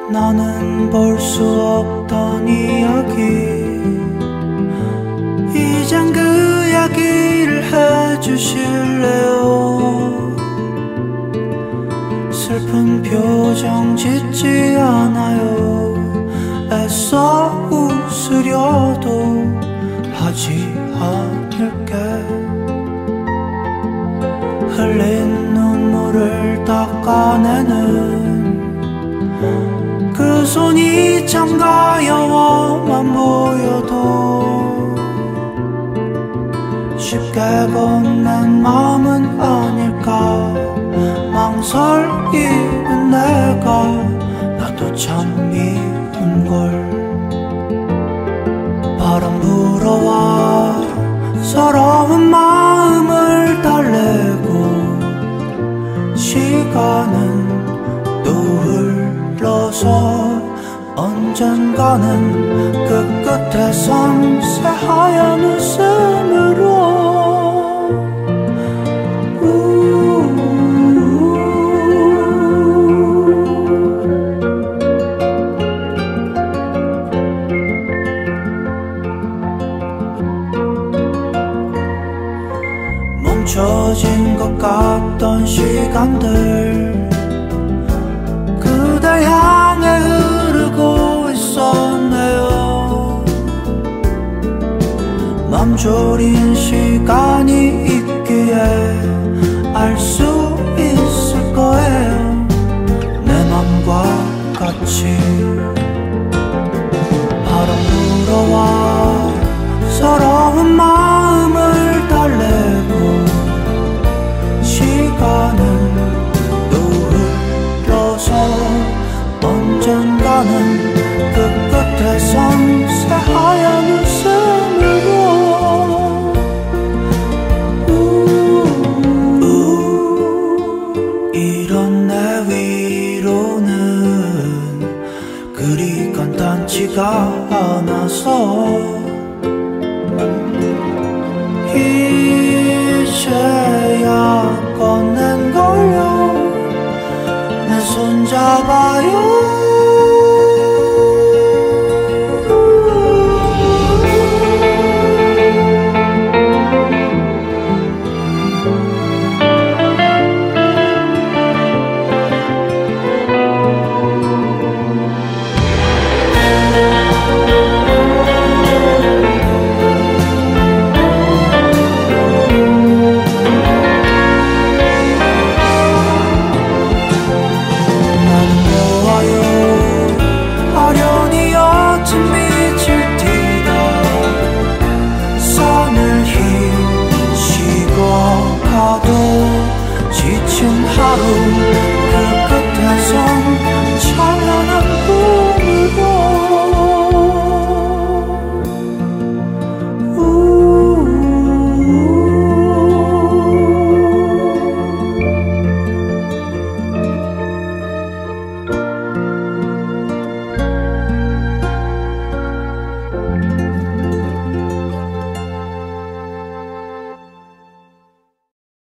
나는 볼 수 없던 이야기 이젠 그 이야기를 해주실래요? 슬픈 표정 짓지 않아요. 애써 웃으려도 하지 않을게. 흘린 눈물을 닦아내는 그 손이 참 가여워만 보여도 쉽게 건넨 마음은 아닐까. 망설이는 내가 나도 참 미운걸. 바람 불어와 서러운 마음을 달래고 시간은 또 흘러서 언젠가는 그 끝에선 새하얀 웃음으로 멈춰진 것 같던 시간들 그댈 향해 흐르고 있었네요. 맘졸인 시간이 있기에 알 수 있을 거예요. 내 맘과 같이 바람 불어와 서러운 마음을 달래고 시간은 또 흘러서 언젠가는 그 끝에선 새하얀 웃음으로 이런 내 위로는 그리 간단치가 않아서 이제야 꺼낸 걸요. 내 손 잡아요.